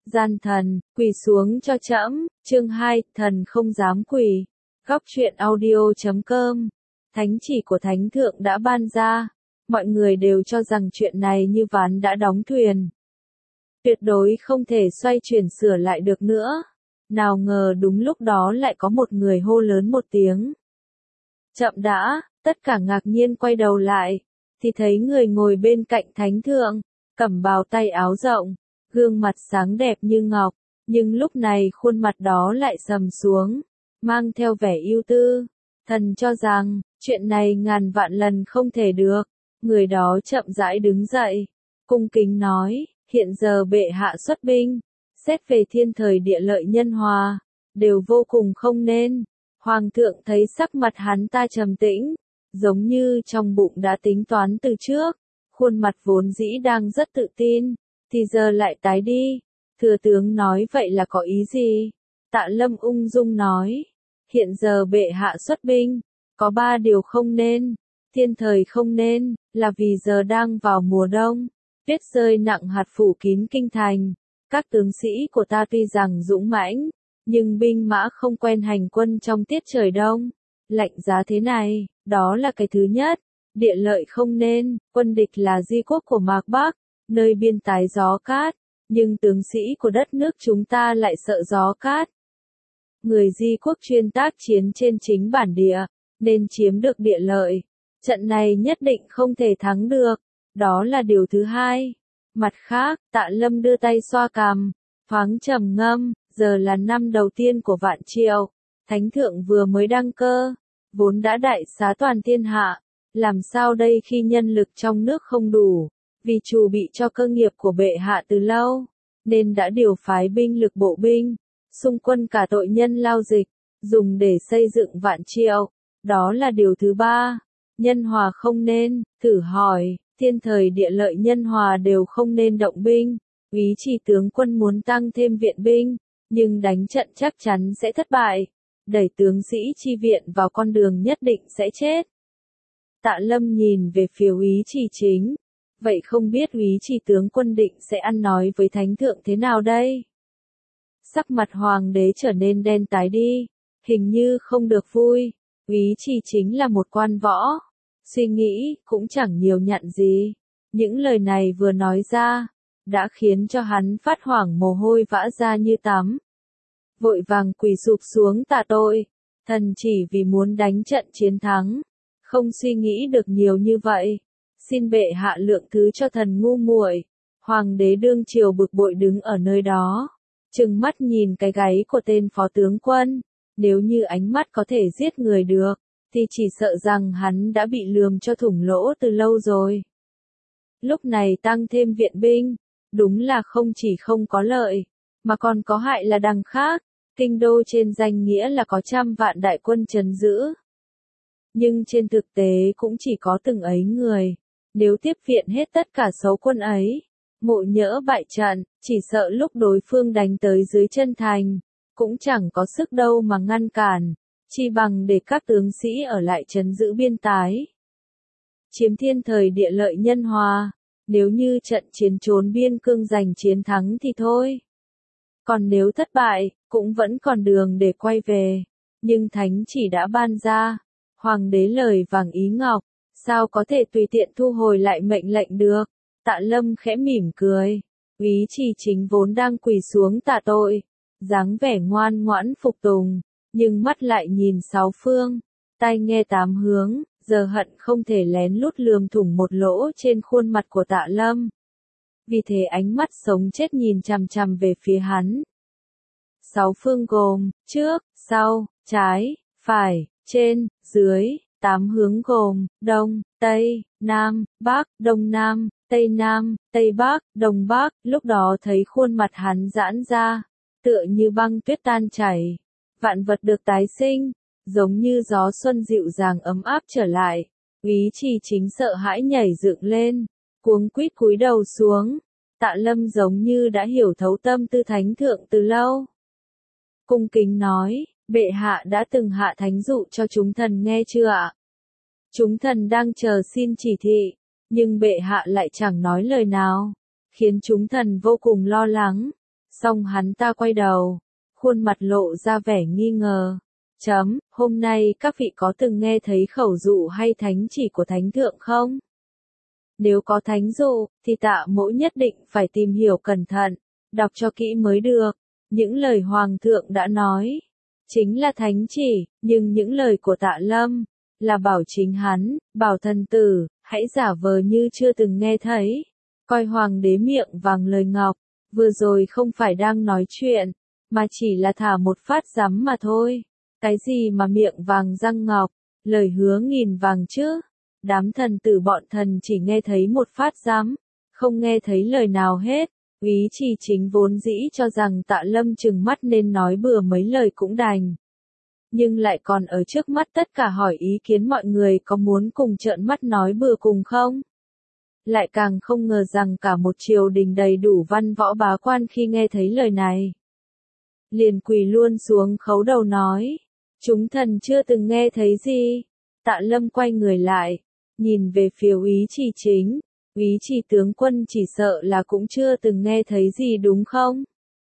Gian thần, quỳ xuống cho trẫm. Chương 2, thần không dám quỳ. Góc truyện audio.com. Thánh chỉ của Thánh Thượng đã ban ra. Mọi người đều cho rằng chuyện này như ván đã đóng thuyền. Tuyệt đối không thể xoay chuyển sửa lại được nữa. Nào ngờ đúng lúc đó lại có một người hô lớn một tiếng. Chậm đã, tất cả ngạc nhiên quay đầu lại. Thì thấy người ngồi bên cạnh Thánh Thượng, cẩm bào tay áo rộng, gương mặt sáng đẹp như ngọc, nhưng lúc này khuôn mặt đó lại sầm xuống, mang theo vẻ ưu tư. Thần cho rằng, chuyện này ngàn vạn lần không thể được. Người đó chậm rãi đứng dậy, cung kính nói, hiện giờ bệ hạ xuất binh, xét về thiên thời địa lợi nhân hòa, đều vô cùng không nên. Hoàng thượng thấy sắc mặt hắn ta trầm tĩnh, giống như trong bụng đã tính toán từ trước, khuôn mặt vốn dĩ đang rất tự tin, thì giờ lại tái đi. Thừa tướng nói vậy là có ý gì? Tạ Lâm ung dung nói, hiện giờ bệ hạ xuất binh, có 3 điều không nên. Thiên thời không nên, là vì giờ đang vào mùa đông, tuyết rơi nặng hạt phủ kín kinh thành. Các tướng sĩ của ta tuy rằng dũng mãnh, nhưng binh mã không quen hành quân trong tiết trời đông, lạnh giá thế này, đó là cái thứ nhất. Địa lợi không nên, quân địch là di quốc của Mạc Bắc, nơi biên tái gió cát, nhưng tướng sĩ của đất nước chúng ta lại sợ gió cát. Người di quốc chuyên tác chiến trên chính bản địa, nên chiếm được địa lợi. Trận này nhất định không thể thắng được, đó là điều thứ hai. Mặt khác, Tạ Lâm đưa tay xoa cằm, thoáng trầm ngâm, giờ là năm đầu tiên của vạn triệu, Thánh Thượng vừa mới đăng cơ, vốn đã đại xá toàn thiên hạ, làm sao đây khi nhân lực trong nước không đủ, vì trù bị cho cơ nghiệp của bệ hạ từ lâu, nên đã điều phái binh lực bộ binh, xung quân cả tội nhân lao dịch, dùng để xây dựng vạn triệu, đó là điều thứ ba. Nhân hòa không nên, thử hỏi, thiên thời địa lợi nhân hòa đều không nên động binh. Úy Chỉ tướng quân muốn tăng thêm viện binh, nhưng đánh trận chắc chắn sẽ thất bại. Đẩy tướng sĩ chi viện vào con đường nhất định sẽ chết. Tạ Lâm nhìn về phía Úy Chỉ Chính. Vậy không biết Úy Chỉ tướng quân định sẽ ăn nói với Thánh Thượng thế nào đây? Sắc mặt hoàng đế trở nên đen tái đi, hình như không được vui. Úy Chỉ Chính là một quan võ, suy nghĩ cũng chẳng nhiều nhặn gì. Những lời này vừa nói ra, đã khiến cho hắn phát hoảng mồ hôi vã ra như tắm. Vội vàng quỳ sụp xuống tạ tội, thần chỉ vì muốn đánh trận chiến thắng, không suy nghĩ được nhiều như vậy. Xin bệ hạ lượng thứ cho thần ngu muội. Hoàng đế đương triều bực bội đứng ở nơi đó, trừng mắt nhìn cái gáy của tên phó tướng quân. Nếu như ánh mắt có thể giết người được, thì chỉ sợ rằng hắn đã bị lườm cho thủng lỗ từ lâu rồi. Lúc này tăng thêm viện binh, đúng là không chỉ không có lợi, mà còn có hại là đằng khác. Kinh đô trên danh nghĩa là có 100 vạn đại quân trấn giữ, nhưng trên thực tế cũng chỉ có từng ấy người. Nếu tiếp viện hết tất cả số quân ấy, ngộ nhỡ bại trận, chỉ sợ lúc đối phương đánh tới dưới chân thành, cũng chẳng có sức đâu mà ngăn cản, chi bằng để các tướng sĩ ở lại trấn giữ biên tái. Chiếm thiên thời địa lợi nhân hòa, nếu như trận chiến trốn biên cương giành chiến thắng thì thôi. Còn nếu thất bại, cũng vẫn còn đường để quay về. Nhưng thánh chỉ đã ban ra, hoàng đế lời vàng ý ngọc, sao có thể tùy tiện thu hồi lại mệnh lệnh được. Tạ Lâm khẽ mỉm cười, Úy Chỉ Chính vốn đang quỳ xuống tạ tội, dáng vẻ ngoan ngoãn phục tùng, nhưng mắt lại nhìn 6 phương, tai nghe 8 hướng, giờ hận không thể lén lút lườm thủng một lỗ trên khuôn mặt của Tạ Lâm. Vì thế ánh mắt sống chết nhìn chằm chằm về phía hắn. 6 phương gồm, trước, sau, trái, phải, trên, dưới. 8 hướng gồm, đông, tây, nam, bắc, đông nam, tây bắc, đông bắc. Lúc đó thấy khuôn mặt hắn giãn ra, tựa như băng tuyết tan chảy. Vạn vật được tái sinh, giống như gió xuân dịu dàng ấm áp trở lại. Úy Chỉ Chính sợ hãi nhảy dựng lên, cuống quýt cúi đầu xuống. Tạ Lâm giống như đã hiểu thấu tâm tư Thánh Thượng từ lâu. Cung kính nói, bệ hạ đã từng hạ thánh dụ cho chúng thần nghe chưa ạ? Chúng thần đang chờ xin chỉ thị, nhưng bệ hạ lại chẳng nói lời nào, khiến chúng thần vô cùng lo lắng. Xong hắn ta quay đầu, khuôn mặt lộ ra vẻ nghi ngờ. Hôm nay các vị có từng nghe thấy khẩu dụ hay thánh chỉ của thánh thượng không? Nếu có thánh dụ, thì Tạ Mỗ nhất định phải tìm hiểu cẩn thận, đọc cho kỹ mới được. Những lời Hoàng thượng đã nói, chính là thánh chỉ, nhưng những lời của Tạ Lâm, là bảo chính hắn, bảo thần tử, hãy giả vờ như chưa từng nghe thấy. Coi Hoàng đế miệng vàng lời ngọc, vừa rồi không phải đang nói chuyện, mà chỉ là thả một phát rắm mà thôi. Cái gì mà miệng vàng răng ngọc, lời hứa nghìn vàng chứ? Đám thần tử bọn thần chỉ nghe thấy một phát rắm, không nghe thấy lời nào hết. Úy Trì Chính vốn dĩ cho rằng Tạ Lâm trừng mắt nên nói bừa mấy lời cũng đành. Nhưng lại còn ở trước mắt tất cả hỏi ý kiến mọi người có muốn cùng trợn mắt nói bừa cùng không? Lại càng không ngờ rằng cả một triều đình đầy đủ văn võ bá quan khi nghe thấy lời này, liền quỳ luôn xuống khấu đầu nói, chúng thần chưa từng nghe thấy gì. Tạ Lâm quay người lại, nhìn về phía Úy Trì Chính, Úy Trì tướng quân chỉ sợ là cũng chưa từng nghe thấy gì đúng không?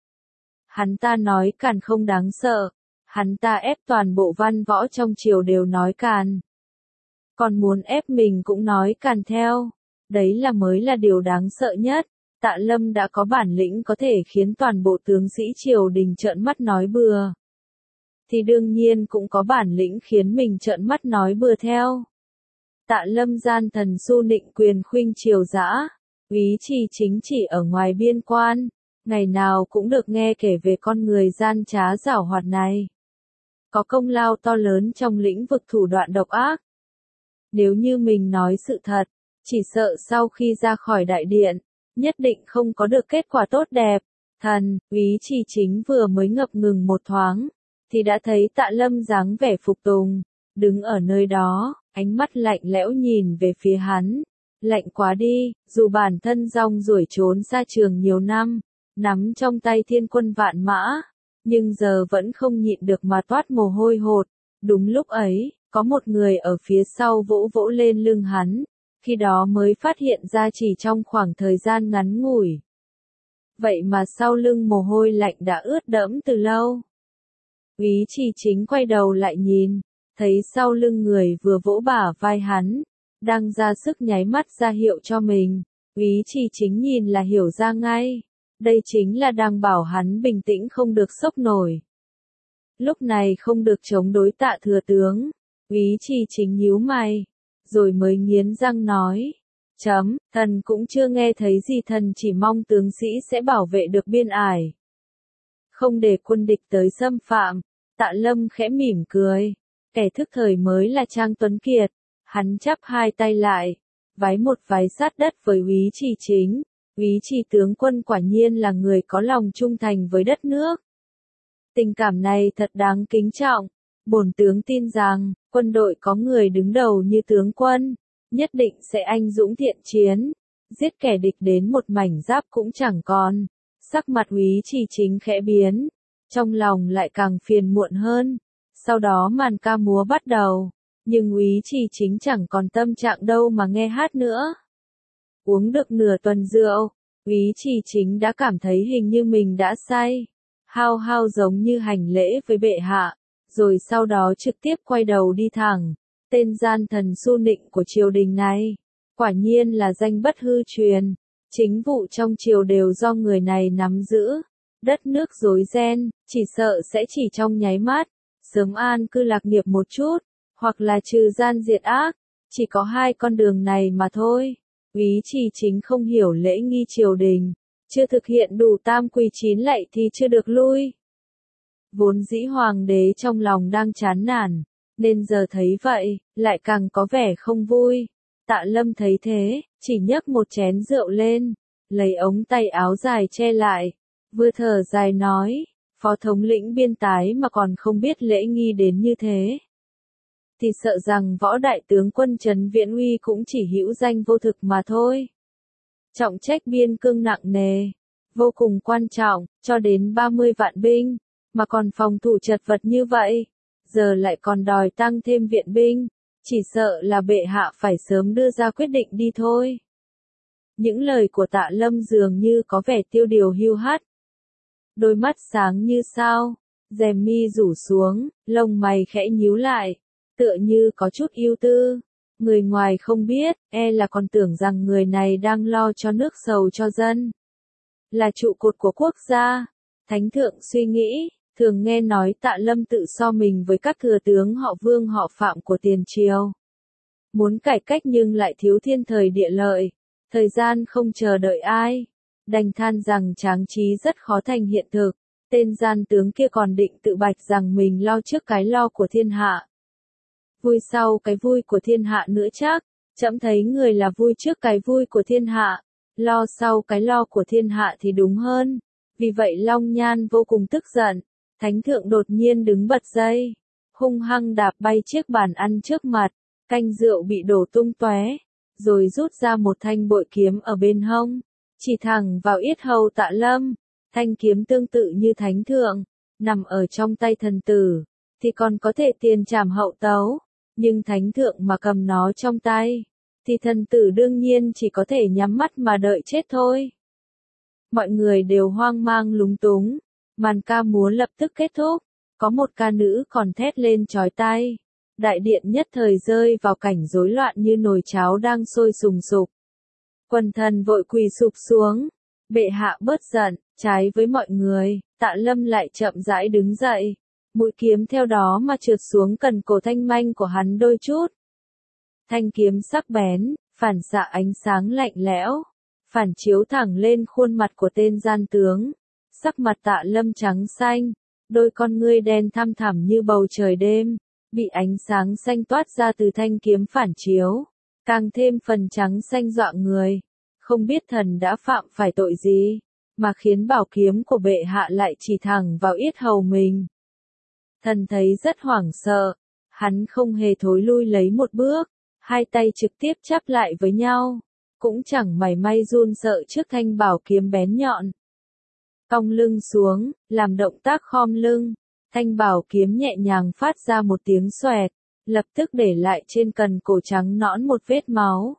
Hắn ta nói càn không đáng sợ, hắn ta ép toàn bộ văn võ trong triều đều nói càn. Còn muốn ép mình cũng nói càn theo, đấy là mới là điều đáng sợ nhất. Tạ Lâm đã có bản lĩnh có thể khiến toàn bộ tướng sĩ triều đình trợn mắt nói bừa, thì đương nhiên cũng có bản lĩnh khiến mình trợn mắt nói bừa theo. Tạ Lâm gian thần su nịnh quyền khuynh triều dã, Úy Trì Chính chỉ ở ngoài biên quan, ngày nào cũng được nghe kể về con người gian trá giảo hoạt này. Có công lao to lớn trong lĩnh vực thủ đoạn độc ác. Nếu như mình nói sự thật, chỉ sợ sau khi ra khỏi đại điện, nhất định không có được kết quả tốt đẹp. Úy Trì Chính vừa mới ngập ngừng một thoáng, thì đã thấy Tạ Lâm dáng vẻ phục tùng, đứng ở nơi đó, ánh mắt lạnh lẽo nhìn về phía hắn. Lạnh quá đi, dù bản thân rong ruổi trốn xa trường nhiều năm, nắm trong tay thiên quân vạn mã, nhưng giờ vẫn không nhịn được mà toát mồ hôi hột. Đúng lúc ấy, có một người ở phía sau vỗ vỗ lên lưng hắn, khi đó mới phát hiện ra chỉ trong khoảng thời gian ngắn ngủi. Vậy mà sau lưng mồ hôi lạnh đã ướt đẫm từ lâu. Úy Trì Chính quay đầu lại nhìn, thấy sau lưng người vừa vỗ bả vai hắn, đang ra sức nháy mắt ra hiệu cho mình. Úy Trì Chính nhìn là hiểu ra ngay, đây chính là đang bảo hắn bình tĩnh không được sốc nổi. Lúc này không được chống đối Tạ thừa tướng. Úy Trì Chính nhíu mày, rồi mới nghiến răng nói, thần cũng chưa nghe thấy gì, thần chỉ mong tướng sĩ sẽ bảo vệ được biên ải, không để quân địch tới xâm phạm. Tạ Lâm khẽ mỉm cười, kẻ thức thời mới là Trang Tuấn Kiệt. Hắn chắp hai tay lại, vái một vái sát đất với Úy Trì Chính. Úy Trì tướng quân quả nhiên là người có lòng trung thành với đất nước. Tình cảm này thật đáng kính trọng. Bổn tướng tin rằng, quân đội có người đứng đầu như tướng quân, nhất định sẽ anh dũng thiện chiến, giết kẻ địch đến một mảnh giáp cũng chẳng còn. Sắc mặt Úy Trì Chính khẽ biến, trong lòng lại càng phiền muộn hơn. Sau đó màn ca múa bắt đầu, nhưng Úy Trì Chính chẳng còn tâm trạng đâu mà nghe hát nữa. Uống được nửa tuần rượu, Úy Trì Chính đã cảm thấy hình như mình đã say, hao hao giống như hành lễ với bệ hạ, rồi sau đó trực tiếp quay đầu đi thẳng. Tên gian thần su nịnh của triều đình này, quả nhiên là danh bất hư truyền, chính vụ trong triều đều do người này nắm giữ. Đất nước rối ren, chỉ sợ sẽ chỉ trong nháy mắt, sớm an cư lạc nghiệp một chút, hoặc là trừ gian diệt ác, chỉ có hai con đường này mà thôi. Úy Trì Chính không hiểu lễ nghi triều đình, chưa thực hiện đủ tam quy chín lạy thì chưa được lui. Vốn dĩ hoàng đế trong lòng đang chán nản, nên giờ thấy vậy, lại càng có vẻ không vui. Tạ Lâm thấy thế, chỉ nhấc một chén rượu lên, lấy ống tay áo dài che lại, vừa thở dài nói, phó thống lĩnh biên tái mà còn không biết lễ nghi đến như thế, thì sợ rằng võ đại tướng quân Trấn Viễn Uy cũng chỉ hữu danh vô thực mà thôi. Trọng trách biên cương nặng nề, vô cùng quan trọng, cho đến 30 vạn binh, mà còn phòng thủ chật vật như vậy, giờ lại còn đòi tăng thêm viện binh, chỉ sợ là bệ hạ phải sớm đưa ra quyết định đi thôi. Những lời của Tạ Lâm dường như có vẻ tiêu điều hiu hắt. đôi mắt sáng như sao, rèm mi rủ xuống, lông mày khẽ nhíu lại, tựa như có chút ưu tư. Người ngoài không biết, là còn tưởng rằng người này đang lo cho nước sầu cho dân. Là trụ cột của quốc gia. Thánh thượng suy nghĩ, thường nghe nói Tạ Lâm tự so mình với các thừa tướng họ Vương họ Phạm của tiền triều. Muốn cải cách nhưng lại thiếu thiên thời địa lợi, thời gian không chờ đợi ai. Đành than rằng tráng trí rất khó thành hiện thực, tên gian tướng kia còn định tự bạch rằng mình lo trước cái lo của thiên hạ. Vui sau cái vui của thiên hạ nữa chắc, trẫm thấy người là vui trước cái vui của thiên hạ, lo sau cái lo của thiên hạ thì đúng hơn. Vì vậy Long Nhan vô cùng tức giận, thánh thượng đột nhiên đứng bật dậy, hung hăng đạp bay chiếc bàn ăn trước mặt, canh rượu bị đổ tung tóe, rồi rút ra một thanh bội kiếm ở bên hông, chỉ thẳng vào yết hầu Tạ Lâm. Thanh kiếm tương tự như thánh thượng, nằm ở trong tay thần tử, thì còn có thể tiền trảm hậu tấu, nhưng thánh thượng mà cầm nó trong tay, thì thần tử đương nhiên chỉ có thể nhắm mắt mà đợi chết thôi. Mọi người đều hoang mang lúng túng, màn ca múa lập tức kết thúc, có một ca nữ còn thét lên chói tai. Đại điện nhất thời rơi vào cảnh rối loạn như nồi cháo đang sôi sùng sục. Quần thần vội quỳ sụp xuống, bệ hạ bớt giận, trái với mọi người, Tạ Lâm lại chậm rãi đứng dậy, mũi kiếm theo đó mà trượt xuống cần cổ thanh manh của hắn đôi chút. Thanh kiếm sắc bén, phản xạ ánh sáng lạnh lẽo, phản chiếu thẳng lên khuôn mặt của tên gian tướng. Sắc mặt Tạ Lâm trắng xanh, đôi con ngươi đen thăm thẳm như bầu trời đêm, bị ánh sáng xanh toát ra từ thanh kiếm phản chiếu, càng thêm phần trắng xanh dọa người. Không biết thần đã phạm phải tội gì, mà khiến bảo kiếm của bệ hạ lại chỉ thẳng vào yết hầu mình. Thần thấy rất hoảng sợ, hắn không hề thối lui lấy một bước, hai tay trực tiếp chắp lại với nhau, cũng chẳng mảy may run sợ trước thanh bảo kiếm bén nhọn. Cong lưng xuống, làm động tác khom lưng, thanh bảo kiếm nhẹ nhàng phát ra một tiếng xoẹt, lập tức để lại trên cần cổ trắng nõn một vết máu.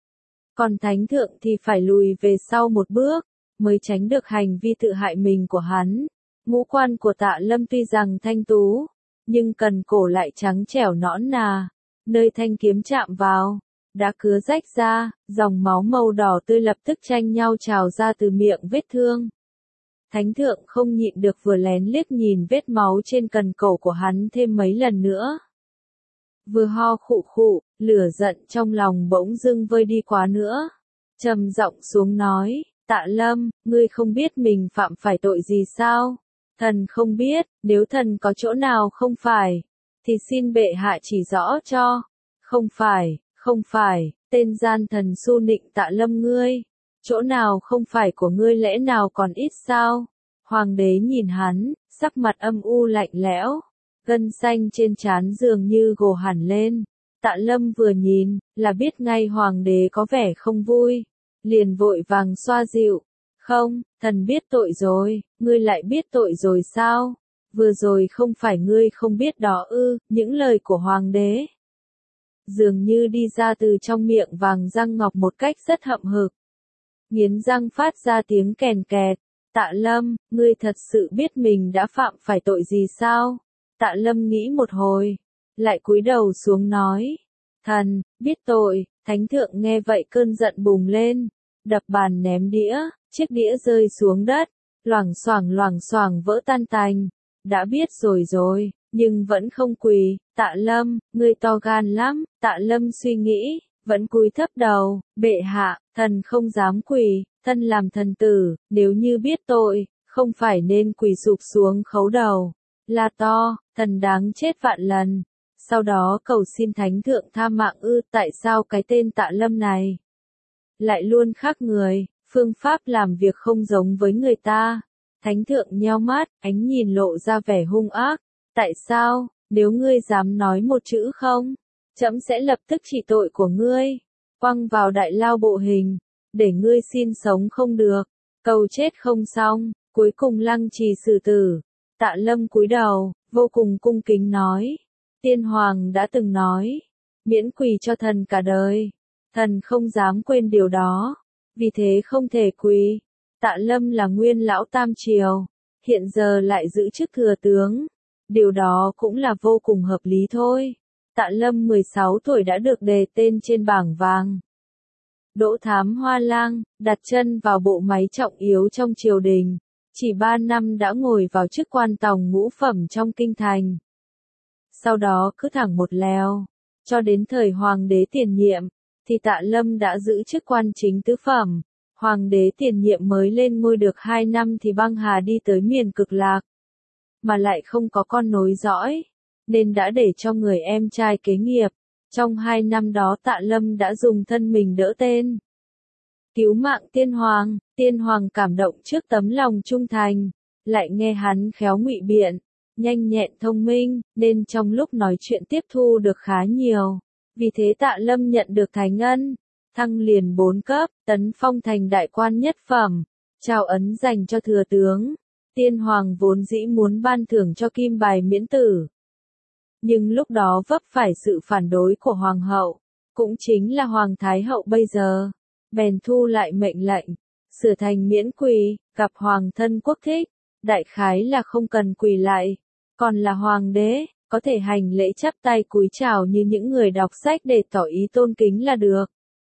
Còn thánh thượng thì phải lùi về sau một bước, mới tránh được hành vi tự hại mình của hắn. Ngũ quan của Tạ Lâm tuy rằng thanh tú, nhưng cần cổ lại trắng trẻo nõn nà, nơi thanh kiếm chạm vào, đã cứa rách ra, dòng máu màu đỏ tươi lập tức tranh nhau trào ra từ miệng vết thương. Thánh thượng không nhịn được vừa lén liếc nhìn vết máu trên cần cổ của hắn thêm mấy lần nữa. Vừa ho khụ khụ, lửa giận trong lòng bỗng dưng vơi đi quá nữa. Trầm giọng xuống nói, Tạ Lâm, ngươi không biết mình phạm phải tội gì sao? Thần không biết, nếu thần có chỗ nào không phải, thì xin bệ hạ chỉ rõ cho. Không phải, tên gian thần su nịnh Tạ Lâm ngươi. Chỗ nào không phải của ngươi lẽ nào còn ít sao? Hoàng đế nhìn hắn, sắc mặt âm u lạnh lẽo, gân xanh trên trán dường như gồ hẳn lên. Tạ Lâm vừa nhìn, là biết ngay hoàng đế có vẻ không vui, liền vội vàng xoa dịu. Không, thần biết tội rồi, ngươi lại biết tội rồi sao? Vừa rồi không phải ngươi không biết đó ư? Những lời của hoàng đế dường như đi ra từ trong miệng vàng răng ngọc một cách rất hậm hực. Nghiến răng phát ra tiếng kèn kẹt. Tạ Lâm, ngươi thật sự biết mình đã phạm phải tội gì sao? Tạ Lâm nghĩ một hồi, lại cúi đầu xuống nói. Thần, biết tội. Thánh thượng nghe vậy cơn giận bùng lên, đập bàn ném đĩa, chiếc đĩa rơi xuống đất, loảng xoảng vỡ tan tành. Đã biết rồi, nhưng vẫn không quỳ. Tạ Lâm, ngươi to gan lắm. Tạ Lâm suy nghĩ, vẫn cúi thấp đầu. Bệ hạ, thần không dám quỳ, thân làm thần tử, nếu như biết tội, không phải nên quỳ sụp xuống khấu đầu, la to, thần đáng chết vạn lần. Sau đó cầu xin thánh thượng tha mạng ư? Tại sao cái tên Tạ Lâm này lại luôn khác người, phương pháp làm việc không giống với người ta? Thánh thượng nheo mắt, ánh nhìn lộ ra vẻ hung ác. Tại sao? Nếu ngươi dám nói một chữ không, trẫm sẽ lập tức trị tội của ngươi, quăng vào đại lao bộ hình, để ngươi xin sống không được, cầu chết không xong, cuối cùng lăng trì xử tử. Tạ Lâm cúi đầu, vô cùng cung kính nói, tiên hoàng đã từng nói, miễn quỳ cho thần cả đời, thần không dám quên điều đó, vì thế không thể quỳ. Tạ Lâm là nguyên lão tam triều, hiện giờ lại giữ chức thừa tướng. Điều đó cũng là vô cùng hợp lý thôi. Tạ Lâm 16 tuổi đã được đề tên trên bảng vàng. Đỗ Thám Hoa Lang, đặt chân vào bộ máy trọng yếu trong triều đình, chỉ 3 năm đã ngồi vào chức quan tòng ngũ phẩm trong kinh thành. Sau đó cứ thẳng một lèo, cho đến thời hoàng đế tiền nhiệm, thì Tạ Lâm đã giữ chức quan chính tứ phẩm. Hoàng đế tiền nhiệm mới lên ngôi được 2 năm thì băng hà đi tới miền cực lạc, mà lại không có con nối dõi, nên đã để cho người em trai kế nghiệp. Trong 2 năm đó Tạ Lâm đã dùng thân mình đỡ tên, cứu mạng Tiên Hoàng cảm động trước tấm lòng trung thành, lại nghe hắn khéo ngụy biện, nhanh nhẹn thông minh, nên trong lúc nói chuyện tiếp thu được khá nhiều. Vì thế Tạ Lâm nhận được thánh ân, thăng liền 4 cấp, tấn phong thành đại quan nhất phẩm, trao ấn dành cho thừa tướng. Tiên Hoàng vốn dĩ muốn ban thưởng cho kim bài miễn tử, nhưng lúc đó vấp phải sự phản đối của Hoàng hậu, cũng chính là Hoàng Thái hậu bây giờ, bèn thu lại mệnh lệnh, sửa thành miễn quỳ, gặp Hoàng thân quốc thích, đại khái là không cần quỳ lại, còn là Hoàng đế, có thể hành lễ chắp tay cúi chào như những người đọc sách để tỏ ý tôn kính là được.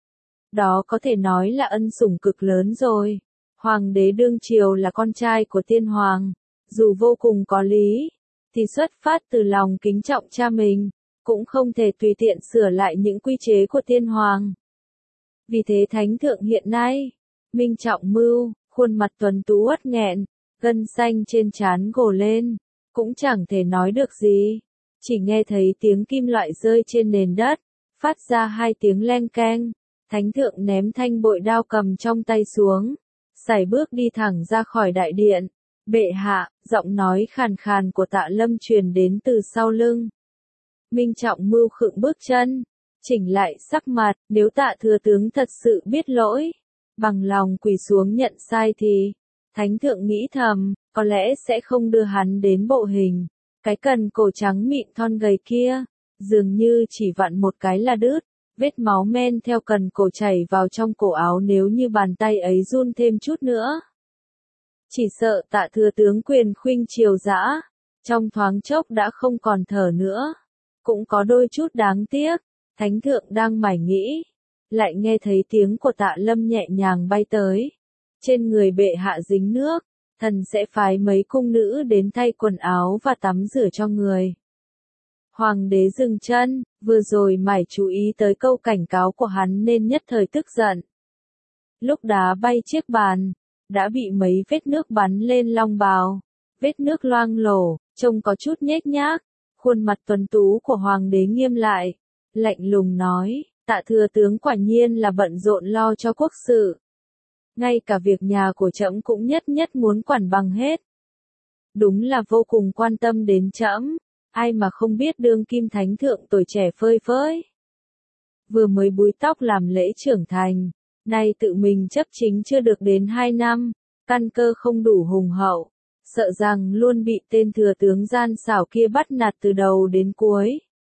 Đó có thể nói là ân sủng cực lớn rồi. Hoàng đế đương triều là con trai của Tiên Hoàng, dù vô cùng có lý, thì xuất phát từ lòng kính trọng cha mình, cũng không thể tùy tiện sửa lại những quy chế của Tiên Hoàng. Vì thế Thánh thượng hiện nay, Minh Trọng Mưu, khuôn mặt tuấn tú uất nghẹn, gân xanh trên trán gồ lên, cũng chẳng thể nói được gì, chỉ nghe thấy tiếng kim loại rơi trên nền đất, phát ra 2 tiếng leng keng. Thánh thượng ném thanh bội đao cầm trong tay xuống, sải bước đi thẳng ra khỏi đại điện. Bệ hạ, giọng nói khàn khàn của Tạ Lâm truyền đến từ sau lưng. Minh Trọng Mưu khựng bước chân, chỉnh lại sắc mặt, nếu Tạ thừa tướng thật sự biết lỗi, bằng lòng quỳ xuống nhận sai thì, Thánh thượng nghĩ thầm, có lẽ sẽ không đưa hắn đến bộ hình. Cái cần cổ trắng mịn thon gầy kia, dường như chỉ vặn một cái là đứt. Vết máu men theo cần cổ chảy vào trong cổ áo, nếu như bàn tay ấy run thêm chút nữa, chỉ sợ Tạ thừa tướng quyền khuynh triều dã, trong thoáng chốc đã không còn thở nữa. Cũng có đôi chút đáng tiếc, Thánh thượng đang mải nghĩ, lại nghe thấy tiếng của Tạ Lâm nhẹ nhàng bay tới. Trên người bệ hạ dính nước, thần sẽ phái mấy cung nữ đến thay quần áo và tắm rửa cho người. Hoàng đế dừng chân, vừa rồi mải chú ý tới câu cảnh cáo của hắn nên nhất thời tức giận. Lúc đá bay chiếc bàn, đã bị mấy vết nước bắn lên long bào, vết nước loang lổ, trông có chút nhếch nhác. Khuôn mặt tuấn tú của Hoàng đế nghiêm lại, lạnh lùng nói, Tạ thừa tướng quả nhiên là bận rộn lo cho quốc sự. Ngay cả việc nhà của trẫm cũng nhất nhất muốn quản bằng hết. Đúng là vô cùng quan tâm đến trẫm. Ai mà không biết đương kim thánh thượng tuổi trẻ phơi phới. Vừa mới búi tóc làm lễ trưởng thành, nay tự mình chấp chính chưa được đến 2 năm, căn cơ không đủ hùng hậu, sợ rằng luôn bị tên thừa tướng gian xảo kia bắt nạt từ đầu đến cuối.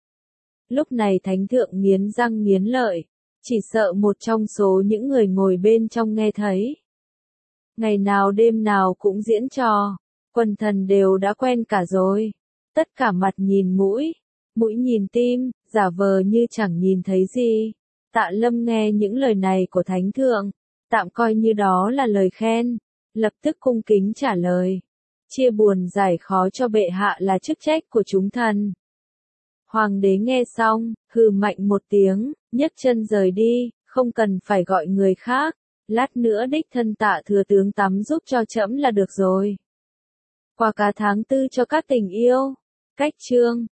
Lúc này thánh thượng nghiến răng nghiến lợi, chỉ sợ một trong số những người ngồi bên trong nghe thấy. Ngày nào đêm nào cũng diễn trò, quần thần đều đã quen cả rồi. Tất cả mặt nhìn mũi, mũi nhìn tim, giả vờ như chẳng nhìn thấy gì. Tạ Lâm nghe những lời này của Thánh thượng, tạm coi như đó là lời khen, lập tức cung kính trả lời. Chia buồn giải khó cho bệ hạ là chức trách của chúng thần. Hoàng đế nghe xong, hừ mạnh một tiếng, nhấc chân rời đi, không cần phải gọi người khác, lát nữa đích thân Tạ thừa tướng tắm giúp cho trẫm là được rồi. Qua cả tháng 4 cho các tình yêu. Cách chương